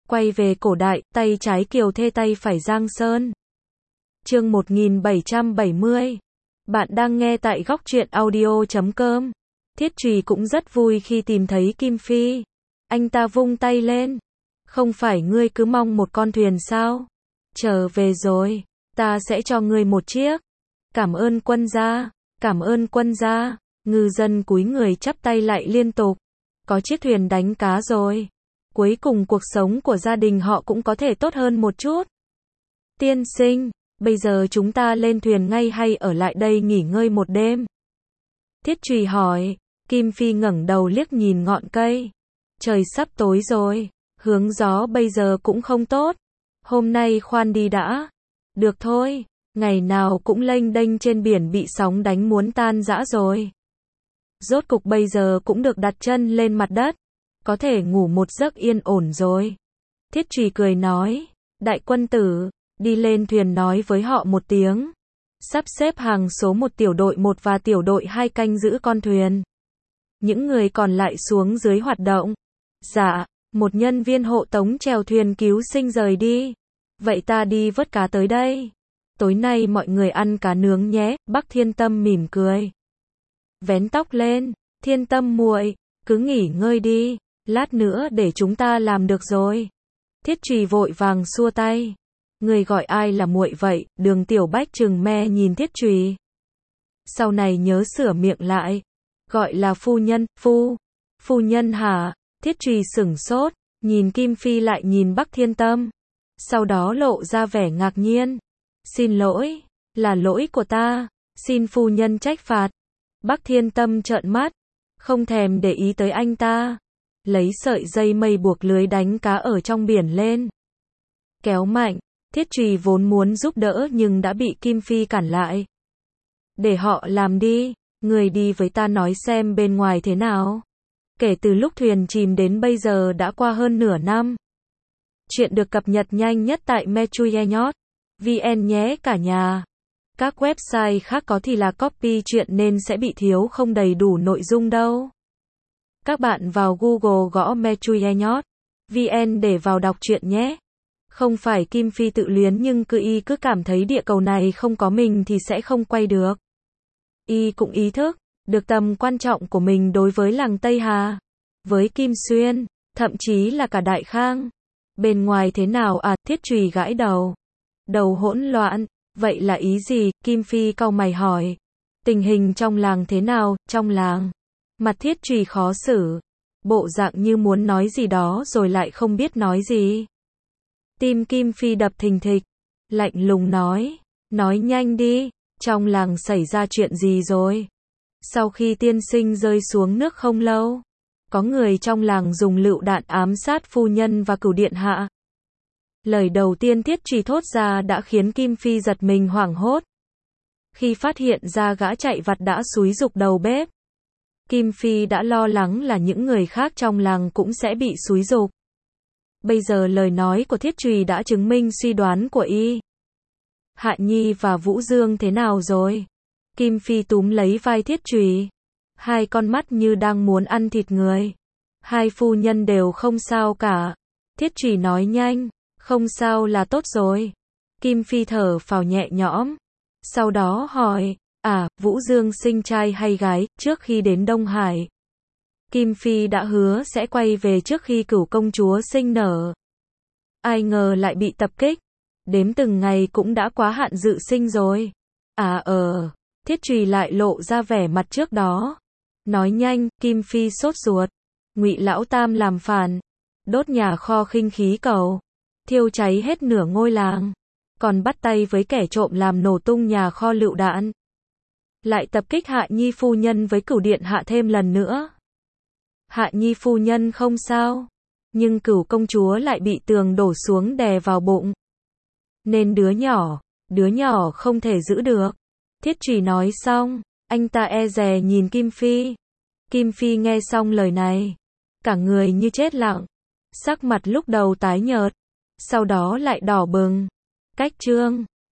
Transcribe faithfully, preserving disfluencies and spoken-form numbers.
Quay về cổ đại, tay trái Kiều Thê tay phải Giang Sơn. Chương một nghìn bảy trăm bảy mươi. Bạn đang nghe tại góc truyện audio chấm com. Thiết Trùy cũng rất vui khi tìm thấy Kim Phi. Anh ta vung tay lên. Không phải ngươi cứ mong một con thuyền sao? Trở về rồi, ta sẽ cho ngươi một chiếc. Cảm ơn quân gia, cảm ơn quân gia. Ngư dân cúi người chắp tay lại liên tục. Có chiếc thuyền đánh cá rồi. Cuối cùng cuộc sống của gia đình họ cũng có thể tốt hơn một chút. Tiên sinh, bây giờ chúng ta lên thuyền ngay hay ở lại đây nghỉ ngơi một đêm? Thiết Trùy hỏi. Kim Phi ngẩng đầu liếc nhìn ngọn cây. Trời sắp tối rồi, hướng gió bây giờ cũng không tốt. Hôm nay khoan đi đã. Được thôi, ngày nào cũng lênh đênh trên biển bị sóng đánh muốn tan rã rồi. Rốt cục bây giờ cũng được đặt chân lên mặt đất. Có thể ngủ một giấc yên ổn rồi. Thiết Trùy cười nói. Đại quân tử, đi lên thuyền nói với họ một tiếng. Sắp xếp hàng số một tiểu đội một và tiểu đội hai canh giữ con thuyền. Những người còn lại xuống dưới hoạt động. Dạ, một nhân viên hộ tống chèo thuyền cứu sinh rời đi. Vậy ta đi vớt cá tới đây. Tối nay mọi người ăn cá nướng nhé. Bắc Thiên Tâm mỉm cười. Vén tóc lên. Thiên Tâm muội, cứ nghỉ ngơi đi. Lát nữa để chúng ta làm được rồi. Thiết Trùy vội vàng xua tay. Người gọi ai là muội vậy? Đường Tiểu Bách trừng me nhìn Thiết Trùy. Sau này nhớ sửa miệng lại. Gọi là phu nhân, phu. Phu nhân hả? Thiết Trùy sửng sốt, nhìn Kim Phi lại nhìn Bắc Thiên Tâm. Sau đó lộ ra vẻ ngạc nhiên. Xin lỗi, là lỗi của ta. Xin phu nhân trách phạt. Bắc Thiên Tâm trợn mắt, không thèm để ý tới anh ta. Lấy sợi dây mây buộc lưới đánh cá ở trong biển lên. Kéo mạnh, Thiết Trùy vốn muốn giúp đỡ nhưng đã bị Kim Phi cản lại. Để họ làm đi, người đi với ta nói xem bên ngoài thế nào. Kể từ lúc thuyền chìm đến bây giờ đã qua hơn nửa năm. Chuyện được cập nhật nhanh nhất tại mechuyenyot chấm vn nhé cả nhà. Các website khác có thì là copy chuyện nên sẽ bị thiếu không đầy đủ nội dung đâu. Các bạn vào Google gõ mechuyenyot chấm vn để vào đọc truyện nhé. Không phải Kim Phi tự luyến nhưng cứ y cứ cảm thấy địa cầu này không có mình thì sẽ không quay được. Y cũng ý thức được tầm quan trọng của mình đối với làng Tây Hà, với Kim Xuyên, thậm chí là cả Đại Khang. Bên ngoài thế nào à? Thiết Trùy gãi đầu. Đầu hỗn loạn, vậy là ý gì? Kim Phi cau mày hỏi. Tình hình trong làng thế nào? Trong làng? Mặt Thiết Trùy khó xử, bộ dạng như muốn nói gì đó rồi lại không biết nói gì. Tim Kim Phi đập thình thịch, lạnh lùng nói. Nói nhanh đi, trong làng xảy ra chuyện gì rồi? Sau khi tiên sinh rơi xuống nước không lâu, có người trong làng dùng lựu đạn ám sát phu nhân và cửu điện hạ. Lời đầu tiên Thiết Trùy thốt ra đã khiến Kim Phi giật mình hoảng hốt. Khi phát hiện ra gã chạy vặt đã xúi giục đầu bếp, Kim Phi đã lo lắng là những người khác trong làng cũng sẽ bị xúi giục. Bây giờ lời nói của Thiết Trùy đã chứng minh suy đoán của y. Hạ Nhi và Vũ Dương thế nào rồi? Kim Phi túm lấy vai Thiết Trùy. Hai con mắt như đang muốn ăn thịt người. Hai phu nhân đều không sao cả. Thiết Trùy nói nhanh. Không sao là tốt rồi. Kim Phi thở phào nhẹ nhõm. Sau đó hỏi. À, Vũ Dương sinh trai hay gái? Trước khi đến Đông Hải, Kim Phi đã hứa sẽ quay về trước khi Cửu công chúa sinh nở. Ai ngờ lại bị tập kích. Đếm từng ngày cũng đã quá hạn dự sinh rồi. À ờ. Thiết Trùy lại lộ ra vẻ mặt trước đó. Nói nhanh. Kim Phi sốt ruột. Ngụy Lão Tam làm phản, đốt nhà kho khinh khí cầu, thiêu cháy hết nửa ngôi làng, còn bắt tay với kẻ trộm làm nổ tung nhà kho lựu đạn. Lại tập kích Hạ Nhi phu nhân với Cửu điện hạ thêm lần nữa. Hạ Nhi phu nhân không sao, nhưng Cửu công chúa lại bị tường đổ xuống đè vào bụng. Nên đứa nhỏ, đứa nhỏ không thể giữ được. Thiết Trùy nói xong, anh ta e dè nhìn Kim Phi. Kim Phi nghe xong lời này, cả người như chết lặng, sắc mặt lúc đầu tái nhợt, sau đó lại đỏ bừng. Cách chương